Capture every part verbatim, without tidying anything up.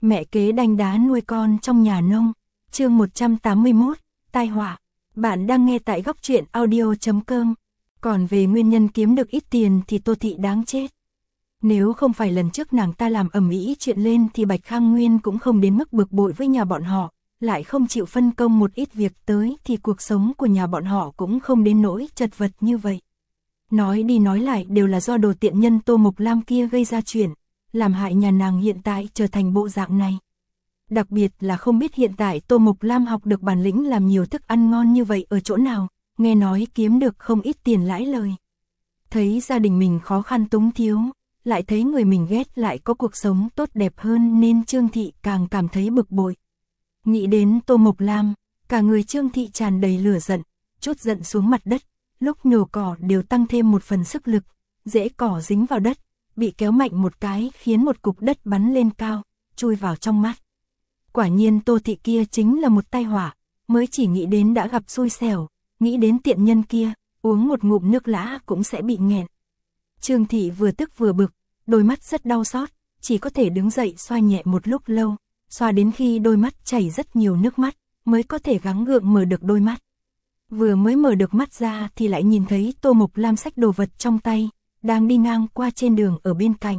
Mẹ kế đanh đá nuôi con trong nhà nông. Chương một trăm tám mươi mốt, tai họa. Bạn đang nghe tại góc truyện audio chấm com. Còn về nguyên nhân kiếm được ít tiền thì Tô Thị đáng chết. Nếu không phải lần trước nàng ta làm ầm ĩ chuyện lên thì Bạch Khang Nguyên cũng không đến mức bực bội với nhà bọn họ, lại không chịu phân công một ít việc tới thì cuộc sống của nhà bọn họ cũng không đến nỗi chật vật như vậy. Nói đi nói lại đều là do đồ tiện nhân Tô Mộc Lam kia gây ra chuyện, làm hại nhà nàng hiện tại trở thành bộ dạng này. Đặc biệt là không biết hiện tại Tô Mộc Lam học được bản lĩnh làm nhiều thức ăn ngon như vậy ở chỗ nào, nghe nói kiếm được không ít tiền lãi lời. Thấy gia đình mình khó khăn túng thiếu, lại thấy người mình ghét lại có cuộc sống tốt đẹp hơn nên Trương Thị càng cảm thấy bực bội. Nghĩ đến Tô Mộc Lam, cả người Trương Thị tràn đầy lửa giận, trút giận xuống mặt đất, lúc nhổ cỏ đều tăng thêm một phần sức lực, rễ cỏ dính vào đất, bị kéo mạnh một cái khiến một cục đất bắn lên cao, chui vào trong mắt. Quả nhiên Tô Thị kia chính là một tai họa, mới chỉ nghĩ đến đã gặp xui xẻo, nghĩ đến tiện nhân kia, uống một ngụm nước lã cũng sẽ bị nghẹn. Trương Thị vừa tức vừa bực, đôi mắt rất đau xót, chỉ có thể đứng dậy xoa nhẹ một lúc lâu, xoa đến khi đôi mắt chảy rất nhiều nước mắt, mới có thể gắng gượng mở được đôi mắt. Vừa mới mở được mắt ra thì lại nhìn thấy Tô Mộc Lam xách đồ vật trong tay, đang đi ngang qua trên đường ở bên cạnh.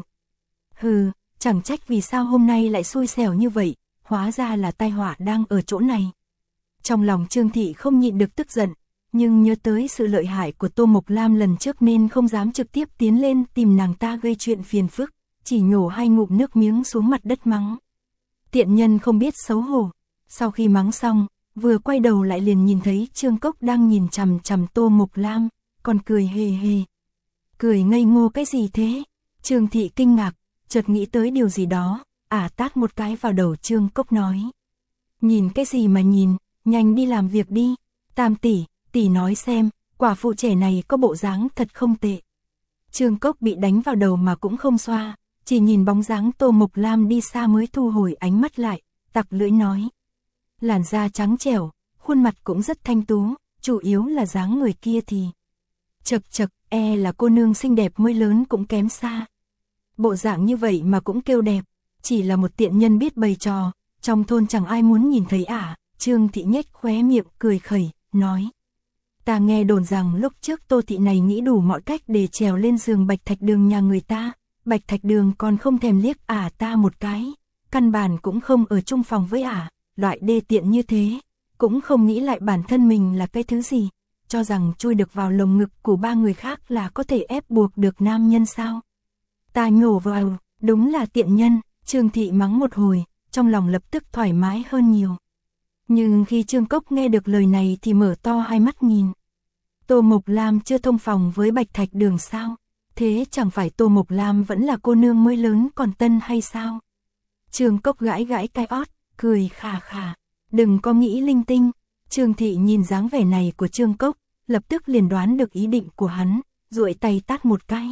Hừ, chẳng trách vì sao hôm nay lại xui xẻo như vậy, hóa ra là tai họa đang ở chỗ này. Trong lòng Trương Thị không nhịn được tức giận, nhưng nhớ tới sự lợi hại của Tô Mộc Lam lần trước nên không dám trực tiếp tiến lên tìm nàng ta gây chuyện phiền phức, chỉ nhổ hai ngụm nước miếng xuống mặt đất mắng. Tiện nhân không biết xấu hổ. Sau khi mắng xong, vừa quay đầu lại liền nhìn thấy Trương Cốc đang nhìn chằm chằm Tô Mộc Lam, còn cười hề hề. Cười ngây ngô cái gì thế? Trương Thị kinh ngạc, chợt nghĩ tới điều gì đó, ả tát một cái vào đầu Trương Cốc nói. Nhìn cái gì mà nhìn, nhanh đi làm việc đi. Tam tỷ, tỷ nói xem, quả phụ trẻ này có bộ dáng thật không tệ. Trương Cốc bị đánh vào đầu mà cũng không xoa, chỉ nhìn bóng dáng Tô Mộc Lam đi xa mới thu hồi ánh mắt lại, tặc lưỡi nói. Làn da trắng trẻo, khuôn mặt cũng rất thanh tú, chủ yếu là dáng người kia thì chật chật, e là cô nương xinh đẹp mới lớn cũng kém xa. Bộ dạng như vậy mà cũng kêu đẹp, chỉ là một tiện nhân biết bày trò, trong thôn chẳng ai muốn nhìn thấy ả. À. Trương Thị nhếch khóe miệng cười khẩy, nói. Ta nghe đồn rằng lúc trước Tô Thị này nghĩ đủ mọi cách để trèo lên giường Bạch Thạch Đường nhà người ta, Bạch Thạch Đường còn không thèm liếc ả ta một cái, căn bản cũng không ở chung phòng với ả, loại đê tiện như thế, cũng không nghĩ lại bản thân mình là cái thứ gì, cho rằng chui được vào lồng ngực của ba người khác là có thể ép buộc được nam nhân sao. Ta nhổ vào, đúng là tiện nhân. Trương Thị mắng một hồi, trong lòng lập tức thoải mái hơn nhiều. Nhưng khi Trương Cốc nghe được lời này thì mở to hai mắt nhìn. Tô Mộc Lam chưa thông phòng với Bạch Thạch Đường sao? Thế chẳng phải Tô Mộc Lam vẫn là cô nương mới lớn còn tân hay sao? Trương Cốc gãi gãi cái ót, cười khà khà. Đừng có nghĩ linh tinh. Trương Thị nhìn dáng vẻ này của Trương Cốc, lập tức liền đoán được ý định của hắn, duỗi tay tát một cái.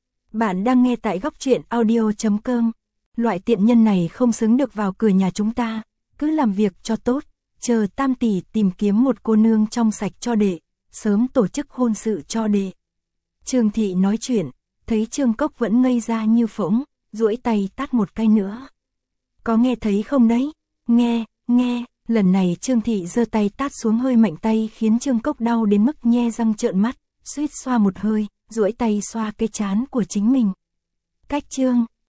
Bạn đang nghe tại góc truyện audio chấm com. Loại tiện nhân này không xứng được vào cửa nhà chúng ta, cứ làm việc cho tốt, chờ Tam tỷ tìm kiếm một cô nương trong sạch cho đệ, sớm tổ chức hôn sự cho đệ. Trương Thị nói chuyện, thấy Trương Cốc vẫn ngây ra như phỗng, duỗi tay tát một cái nữa. Có nghe thấy không đấy? Nghe, nghe, lần này Trương Thị giơ tay tát xuống hơi mạnh tay khiến Trương Cốc đau đến mức nhe răng trợn mắt, suýt xoa một hơi, duỗi tay xoa cái trán của chính mình. Cách Trương